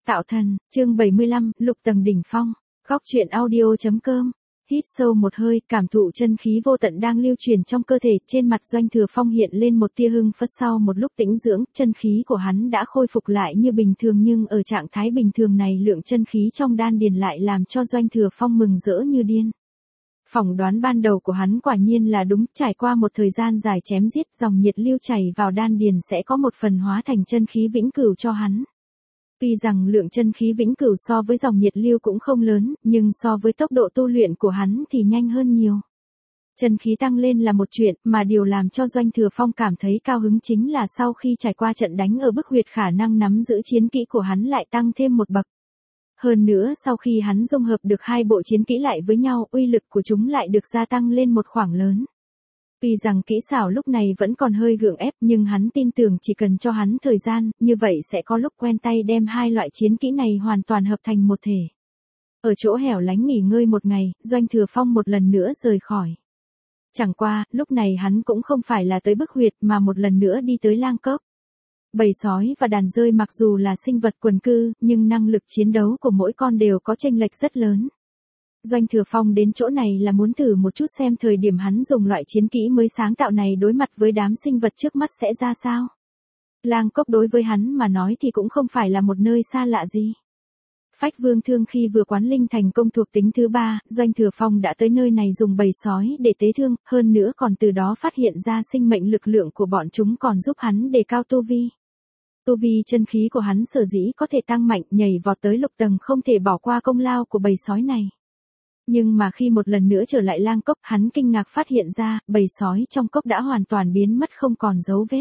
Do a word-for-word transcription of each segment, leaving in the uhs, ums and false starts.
Tạo thần, chương bảy mươi lăm, lục tầng đỉnh phong. Góc truyện audio.com. Hít sâu một hơi, cảm thụ chân khí vô tận đang lưu truyền trong cơ thể, trên mặt Doanh Thừa Phong hiện lên một tia hưng phấn. Sau một lúc tĩnh dưỡng, chân khí của hắn đã khôi phục lại như bình thường, nhưng ở trạng thái bình thường này lượng chân khí trong đan điền lại làm cho Doanh Thừa Phong mừng rỡ như điên. Phỏng đoán ban đầu của hắn quả nhiên là đúng, trải qua một thời gian dài chém giết, dòng nhiệt lưu chảy vào đan điền sẽ có một phần hóa thành chân khí vĩnh cửu cho hắn. Tuy rằng lượng chân khí vĩnh cửu so với dòng nhiệt lưu cũng không lớn, nhưng so với tốc độ tu luyện của hắn thì nhanh hơn nhiều. Chân khí tăng lên là một chuyện, mà điều làm cho Doanh Thừa Phong cảm thấy cao hứng chính là sau khi trải qua trận đánh ở Bức Huyệt, khả năng nắm giữ chiến kỹ của hắn lại tăng thêm một bậc. Hơn nữa sau khi hắn dung hợp được hai bộ chiến kỹ lại với nhau, uy lực của chúng lại được gia tăng lên một khoảng lớn. Tuy rằng kỹ xảo lúc này vẫn còn hơi gượng ép, nhưng hắn tin tưởng chỉ cần cho hắn thời gian, như vậy sẽ có lúc quen tay đem hai loại chiến kỹ này hoàn toàn hợp thành một thể. Ở chỗ hẻo lánh nghỉ ngơi một ngày, Doanh Thừa Phong một lần nữa rời khỏi. Chẳng qua, lúc này hắn cũng không phải là tới Bức Huyệt mà một lần nữa đi tới Lang Cốc. Bầy sói và đàn dơi mặc dù là sinh vật quần cư, nhưng năng lực chiến đấu của mỗi con đều có chênh lệch rất lớn. Doanh Thừa Phong đến chỗ này là muốn thử một chút xem thời điểm hắn dùng loại chiến kỹ mới sáng tạo này đối mặt với đám sinh vật trước mắt sẽ ra sao. Lang Cốc đối với hắn mà nói thì cũng không phải là một nơi xa lạ gì. Phách Vương Thương khi vừa quán linh thành công thuộc tính thứ ba, Doanh Thừa Phong đã tới nơi này dùng bầy sói để tế thương, hơn nữa còn từ đó phát hiện ra sinh mệnh lực lượng của bọn chúng còn giúp hắn đề cao tu vi. Tu vi chân khí của hắn sở dĩ có thể tăng mạnh, nhảy vọt tới lục tầng, không thể bỏ qua công lao của bầy sói này. Nhưng mà khi một lần nữa trở lại Lang Cốc, hắn kinh ngạc phát hiện ra, bầy sói trong cốc đã hoàn toàn biến mất không còn dấu vết.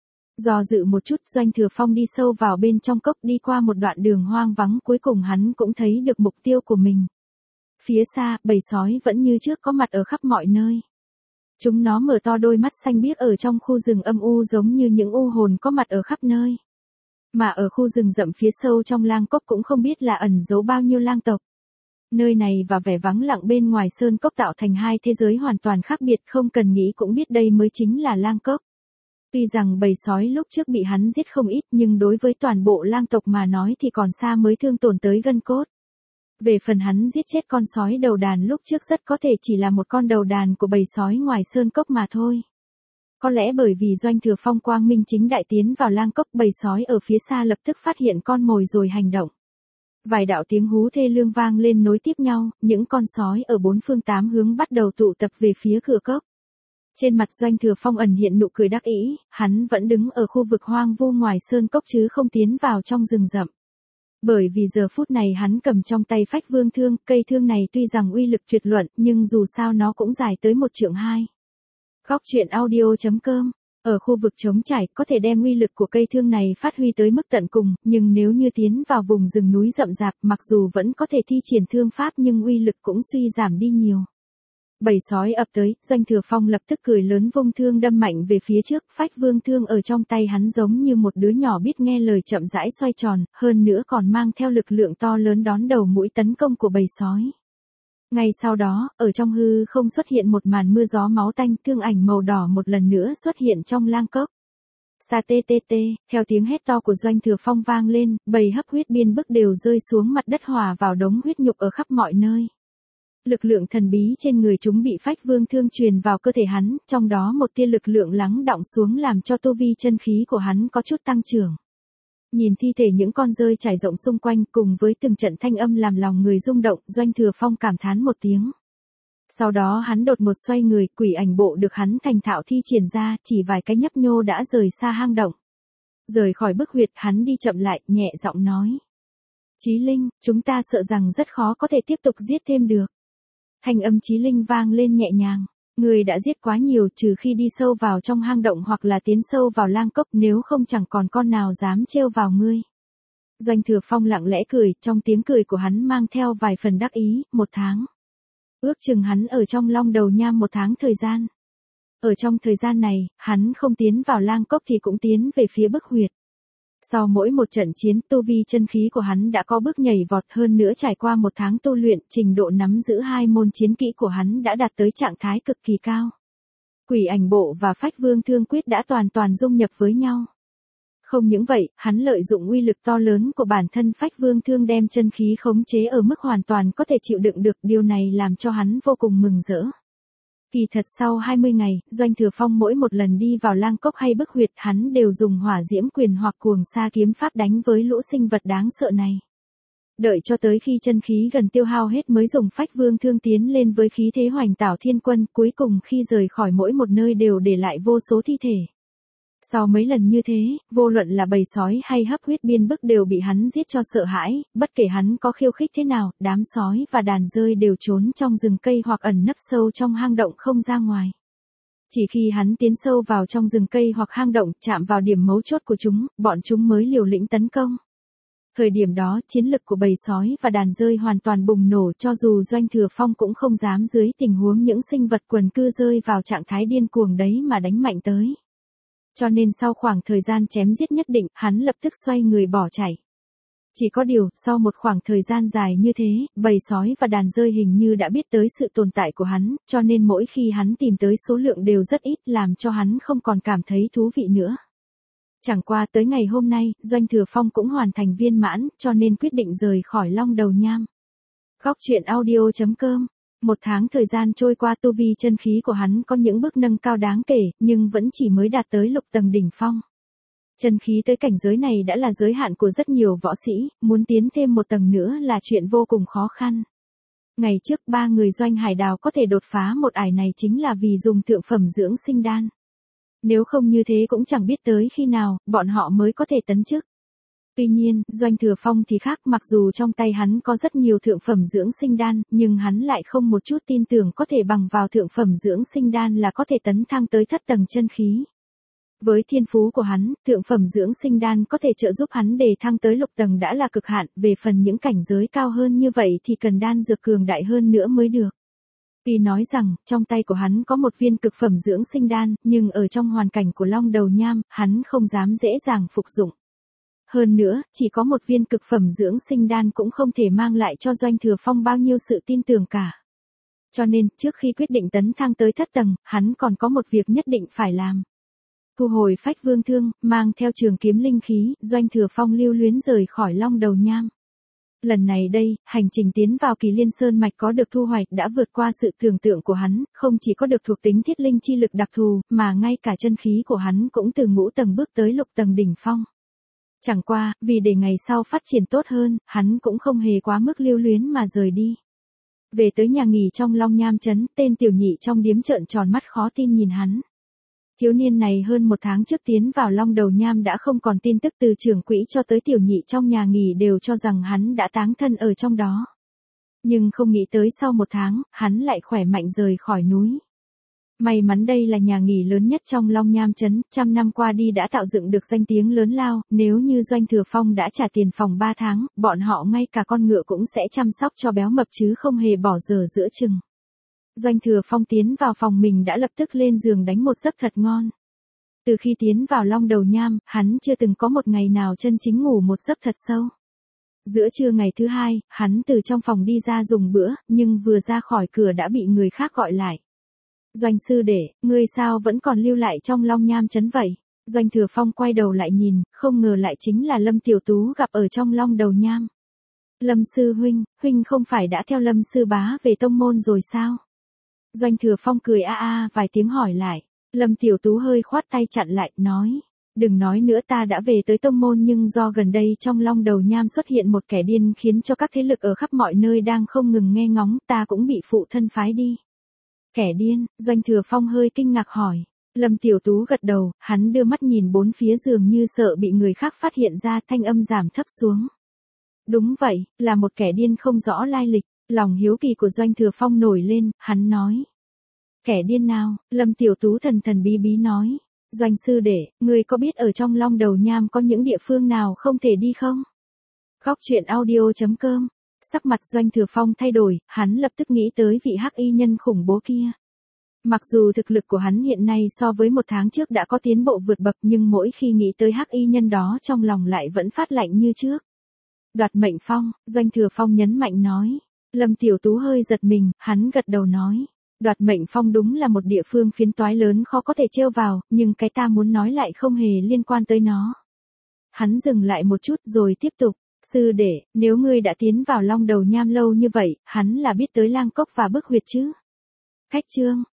Do dự một chút, Doanh Thừa Phong đi sâu vào bên trong cốc, đi qua một đoạn đường hoang vắng, cuối cùng hắn cũng thấy được mục tiêu của mình. Phía xa, bầy sói vẫn như trước có mặt ở khắp mọi nơi. Chúng nó mở to đôi mắt xanh biếc ở trong khu rừng âm u giống như những u hồn có mặt ở khắp nơi. Mà ở khu rừng rậm phía sâu trong Lang Cốc cũng không biết là ẩn giấu bao nhiêu lang tộc. Nơi này và vẻ vắng lặng bên ngoài sơn cốc tạo thành hai thế giới hoàn toàn khác biệt, không cần nghĩ cũng biết đây mới chính là Lang Cốc. Tuy rằng bầy sói lúc trước bị hắn giết không ít, nhưng đối với toàn bộ lang tộc mà nói thì còn xa mới thương tổn tới gân cốt. Về phần hắn giết chết con sói đầu đàn lúc trước rất có thể chỉ là một con đầu đàn của bầy sói ngoài sơn cốc mà thôi. Có lẽ bởi vì Doanh Thừa Phong quang minh chính đại tiến vào Lang Cốc, bầy sói ở phía xa lập tức phát hiện con mồi rồi hành động. Vài đạo tiếng hú thê lương vang lên nối tiếp nhau, những con sói ở bốn phương tám hướng bắt đầu tụ tập về phía cửa cốc. Trên mặt Doanh Thừa Phong ẩn hiện nụ cười đắc ý, hắn vẫn đứng ở khu vực hoang vu ngoài sơn cốc chứ không tiến vào trong rừng rậm. Bởi vì giờ phút này hắn cầm trong tay Phách Vương Thương, cây thương này tuy rằng uy lực tuyệt luận, nhưng dù sao nó cũng dài tới một trượng hai. Góc truyện audio.com. Ở khu vực trống trải, có thể đem uy lực của cây thương này phát huy tới mức tận cùng, nhưng nếu như tiến vào vùng rừng núi rậm rạp, mặc dù vẫn có thể thi triển thương pháp nhưng uy lực cũng suy giảm đi nhiều. Bầy sói ập tới, Doanh Thừa Phong lập tức cười lớn vung thương đâm mạnh về phía trước, Phách Vương Thương ở trong tay hắn giống như một đứa nhỏ biết nghe lời chậm rãi xoay tròn, hơn nữa còn mang theo lực lượng to lớn đón đầu mũi tấn công của bầy sói. Ngay sau đó, ở trong hư không xuất hiện một màn mưa gió máu tanh, thương ảnh màu đỏ một lần nữa xuất hiện trong Lang Cốc. Sa tê tê tê, theo tiếng hét to của Doanh Thừa Phong vang lên, bầy hấp huyết biên bức đều rơi xuống mặt đất hòa vào đống huyết nhục ở khắp mọi nơi. Lực lượng thần bí trên người chúng bị Phách Vương Thương truyền vào cơ thể hắn, trong đó một tia lực lượng lắng đọng xuống làm cho tu vi chân khí của hắn có chút tăng trưởng. Nhìn thi thể những con dơi trải rộng xung quanh cùng với từng trận thanh âm làm lòng người rung động, Doanh Thừa Phong cảm thán một tiếng. Sau đó hắn đột ngột xoay người, quỷ ảnh bộ được hắn thành thạo thi triển ra, chỉ vài cái nhấp nhô đã rời xa hang động. Rời khỏi Bức Huyệt, hắn đi chậm lại, nhẹ giọng nói. Chí Linh, chúng ta sợ rằng rất khó có thể tiếp tục giết thêm được. Thanh âm Chí Linh vang lên nhẹ nhàng. Người đã giết quá nhiều, trừ khi đi sâu vào trong hang động hoặc là tiến sâu vào Lang Cốc, nếu không chẳng còn con nào dám trêu vào ngươi. Doanh Thừa Phong lặng lẽ cười, trong tiếng cười của hắn mang theo vài phần đắc ý, một tháng. Ước chừng hắn ở trong Long Đầu Nham một tháng thời gian. Ở trong thời gian này, hắn không tiến vào Lang Cốc thì cũng tiến về phía Bức Huyệt. Sau mỗi một trận chiến, tu vi chân khí của hắn đã có bước nhảy vọt, hơn nữa trải qua một tháng tu luyện, trình độ nắm giữ hai môn chiến kỹ của hắn đã đạt tới trạng thái cực kỳ cao. Quỷ ảnh bộ và Phách Vương Thương quyết đã toàn toàn dung nhập với nhau. Không những vậy, hắn lợi dụng uy lực to lớn của bản thân Phách Vương Thương đem chân khí khống chế ở mức hoàn toàn có thể chịu đựng được, điều này làm cho hắn vô cùng mừng rỡ. Kỳ thật sau hai mươi ngày, Doanh Thừa Phong mỗi một lần đi vào lang cốc hay bức huyệt hắn đều dùng hỏa diễm quyền hoặc cuồng sa kiếm pháp đánh với lũ sinh vật đáng sợ này. Đợi cho tới khi chân khí gần tiêu hao hết mới dùng Phách Vương Thương tiến lên với khí thế hoành tảo thiên quân, cuối cùng khi rời khỏi mỗi một nơi đều để lại vô số thi thể. Sau mấy lần như thế, vô luận là bầy sói hay hấp huyết biên bức đều bị hắn giết cho sợ hãi, bất kể hắn có khiêu khích thế nào, đám sói và đàn dơi đều trốn trong rừng cây hoặc ẩn nấp sâu trong hang động không ra ngoài. Chỉ khi hắn tiến sâu vào trong rừng cây hoặc hang động chạm vào điểm mấu chốt của chúng, bọn chúng mới liều lĩnh tấn công. Thời điểm đó, chiến lực của bầy sói và đàn dơi hoàn toàn bùng nổ, cho dù Doanh Thừa Phong cũng không dám dưới tình huống những sinh vật quần cư rơi vào trạng thái điên cuồng đấy mà đánh mạnh tới. Cho nên sau khoảng thời gian chém giết nhất định, hắn lập tức xoay người bỏ chạy. Chỉ có điều, sau một khoảng thời gian dài như thế, bầy sói và đàn dơi hình như đã biết tới sự tồn tại của hắn, cho nên mỗi khi hắn tìm tới số lượng đều rất ít, làm cho hắn không còn cảm thấy thú vị nữa. Chẳng qua tới ngày hôm nay, Doanh Thừa Phong cũng hoàn thành viên mãn, cho nên quyết định rời khỏi Long Đầu Nham. Góc truyện audio chấm com. Một tháng thời gian trôi qua, tu vi chân khí của hắn có những bước nâng cao đáng kể, nhưng vẫn chỉ mới đạt tới lục tầng đỉnh phong. Chân khí tới cảnh giới này đã là giới hạn của rất nhiều võ sĩ, muốn tiến thêm một tầng nữa là chuyện vô cùng khó khăn. Ngày trước ba người Doanh Hải Đào có thể đột phá một ải này chính là vì dùng thượng phẩm dưỡng sinh đan. Nếu không như thế cũng chẳng biết tới khi nào, bọn họ mới có thể tấn chức. Tuy nhiên, Doanh Thừa Phong thì khác, mặc dù trong tay hắn có rất nhiều thượng phẩm dưỡng sinh đan, nhưng hắn lại không một chút tin tưởng có thể bằng vào thượng phẩm dưỡng sinh đan là có thể tấn thăng tới thất tầng chân khí. Với thiên phú của hắn, thượng phẩm dưỡng sinh đan có thể trợ giúp hắn đề thăng tới lục tầng đã là cực hạn, về phần những cảnh giới cao hơn như vậy thì cần đan dược cường đại hơn nữa mới được. Tuy nói rằng, trong tay của hắn có một viên cực phẩm dưỡng sinh đan, nhưng ở trong hoàn cảnh của Long Đầu Nham, hắn không dám dễ dàng phục dụng. Hơn nữa, chỉ có một viên cực phẩm dưỡng sinh đan cũng không thể mang lại cho Doanh Thừa Phong bao nhiêu sự tin tưởng cả. Cho nên, trước khi quyết định tấn thăng tới thất tầng, hắn còn có một việc nhất định phải làm. Thu hồi Phách Vương Thương, mang theo trường kiếm linh khí, Doanh Thừa Phong lưu luyến rời khỏi Long Đầu Nham. Lần này đây, hành trình tiến vào Kỳ Liên Sơn Mạch có được thu hoạch đã vượt qua sự tưởng tượng của hắn, không chỉ có được thuộc tính thiết linh chi lực đặc thù, mà ngay cả chân khí của hắn cũng từ ngũ tầng bước tới lục tầng đỉnh phong. Chẳng qua, vì để ngày sau phát triển tốt hơn, hắn cũng không hề quá mức lưu luyến mà rời đi. Về tới nhà nghỉ trong Long Nham Trấn, tên tiểu nhị trong điếm trợn tròn mắt khó tin nhìn hắn. Thiếu niên này hơn một tháng trước tiến vào Long Đầu Nham đã không còn tin tức, từ trưởng quỹ cho tới tiểu nhị trong nhà nghỉ đều cho rằng hắn đã táng thân ở trong đó. Nhưng không nghĩ tới sau một tháng, hắn lại khỏe mạnh rời khỏi núi. May mắn đây là nhà nghỉ lớn nhất trong Long Nham Trấn, trăm năm qua đi đã tạo dựng được danh tiếng lớn lao, nếu như Doanh Thừa Phong đã trả tiền phòng ba tháng, bọn họ ngay cả con ngựa cũng sẽ chăm sóc cho béo mập chứ không hề bỏ dở giữa chừng. Doanh Thừa Phong tiến vào phòng mình đã lập tức lên giường đánh một giấc thật ngon. Từ khi tiến vào Long Đầu Nham, hắn chưa từng có một ngày nào chân chính ngủ một giấc thật sâu. Giữa trưa ngày thứ hai, hắn từ trong phòng đi ra dùng bữa, nhưng vừa ra khỏi cửa đã bị người khác gọi lại. Doanh sư đệ, ngươi sao vẫn còn lưu lại trong Long Nham Trấn vậy? Doanh Thừa Phong quay đầu lại nhìn, không ngờ lại chính là Lâm Tiểu Tú gặp ở trong Long Đầu Nham. Lâm sư huynh, huynh không phải đã theo Lâm sư bá về tông môn rồi sao? Doanh Thừa Phong cười a a vài tiếng hỏi lại. Lâm Tiểu Tú hơi khoát tay chặn lại, nói. Đừng nói nữa, ta đã về tới tông môn nhưng do gần đây trong Long Đầu Nham xuất hiện một kẻ điên khiến cho các thế lực ở khắp mọi nơi đang không ngừng nghe ngóng, ta cũng bị phụ thân phái đi. Kẻ điên, Doanh Thừa Phong hơi kinh ngạc hỏi. Lâm Tiểu Tú gật đầu, hắn đưa mắt nhìn bốn phía dường như sợ bị người khác phát hiện ra, thanh âm giảm thấp xuống. Đúng vậy, là một kẻ điên không rõ lai lịch. Lòng hiếu kỳ của Doanh Thừa Phong nổi lên, hắn nói. Kẻ điên nào? Lâm Tiểu Tú thần thần bí bí nói. Doanh sư đệ, ngươi có biết ở trong Long Đầu Nham có những địa phương nào không thể đi không? Góc truyện audio chấm com. Sắc mặt Doanh Thừa Phong thay đổi, hắn lập tức nghĩ tới vị hắc y nhân khủng bố kia. Mặc dù thực lực của hắn hiện nay so với một tháng trước đã có tiến bộ vượt bậc, nhưng mỗi khi nghĩ tới hắc y nhân đó trong lòng lại vẫn phát lạnh như trước. Đoạt mệnh phong, Doanh Thừa Phong nhấn mạnh nói. Lâm Tiểu Tú hơi giật mình, hắn gật đầu nói. Đoạt mệnh phong đúng là một địa phương phiến toái lớn khó có thể trêu vào, nhưng cái ta muốn nói lại không hề liên quan tới nó. Hắn dừng lại một chút rồi tiếp tục. Sư đệ, nếu ngươi đã tiến vào Long Đầu Nham lâu như vậy, hắn là biết tới lang cốc và bức huyệt chứ? Khách Trương,